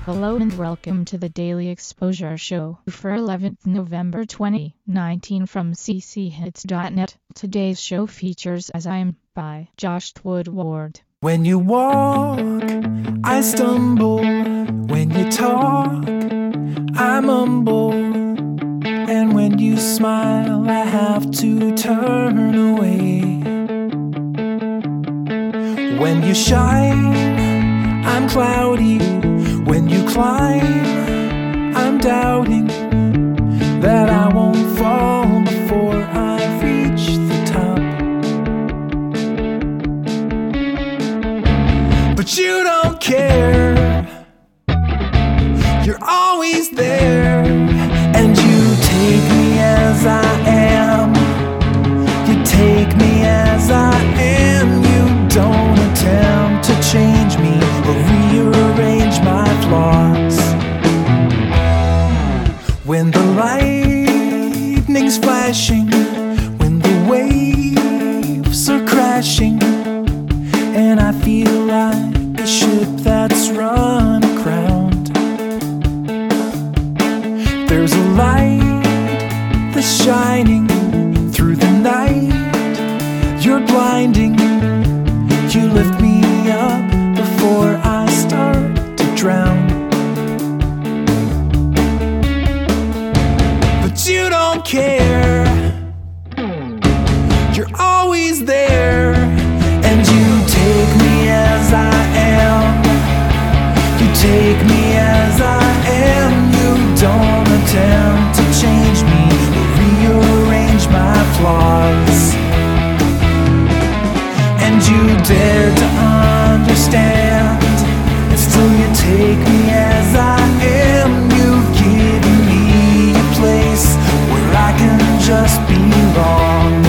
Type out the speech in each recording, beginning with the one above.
Hello and welcome to the Daily Exposure Show for 11th November 2019 from cchits.net. Today's show features As I'm by Josh Woodward. When you walk, I stumble. When you talk, I mumble. And when you smile, I have to turn away. When you shine, I'm cloudy. When you climb, I'm doubting that I won't fall before I reach the top. But you don't care. You're always there. And you take me as I am. You take me as I am. You don't attempt to change me or rearrange my flaws. When the lightning's flashing, when the waves are crashing, and I feel like a ship that's run aground, there's a light that's shining through the night. You're blinding. You lift me up before I start to drown. But you don't care. You're always there. And you take me as I am. You take me as I am. You don't attempt to change me or rearrange my flaws. And you dare to understand, and still you take me as I am. You've given me a place where I can just belong.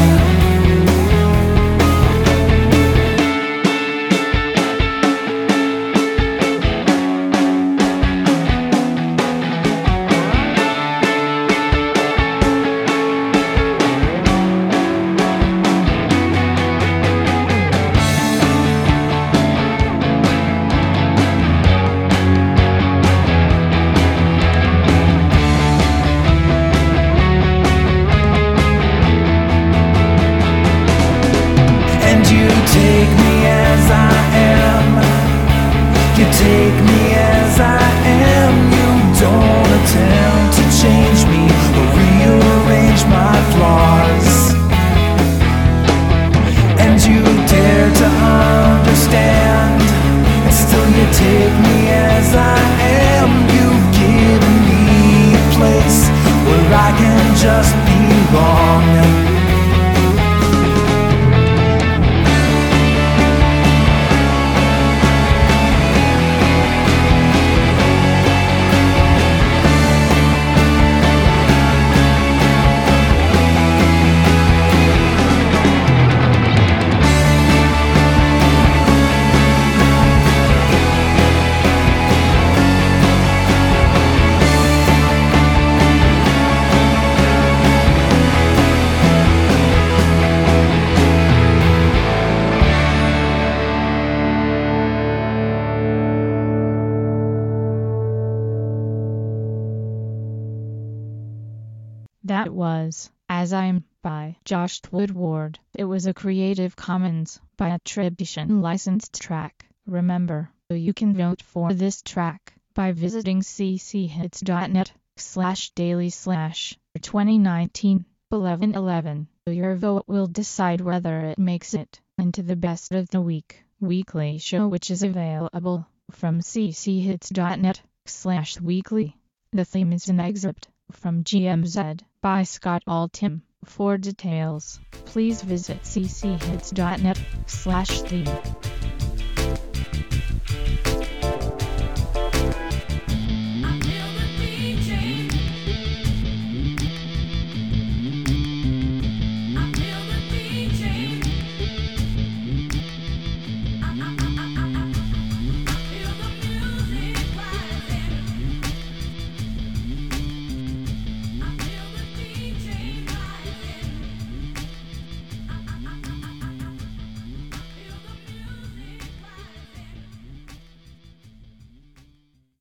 Take me as I am. You take me as I am. You don't attempt to change me or rearrange my flaws. And you dare to understand, and still you take me as I am. You've given me a place where I can just belong. That was As I'm by Josh Woodward. It was a Creative Commons by attribution licensed track. Remember, you can vote for this track by visiting cchits.net/daily/2019-1111. Your vote will decide whether it makes it into the Best of the Week weekly show, which is available from cchits.net/weekly. The theme is an excerpt from GMZ by Scott Altham. For details, please visit cchits.net/theme.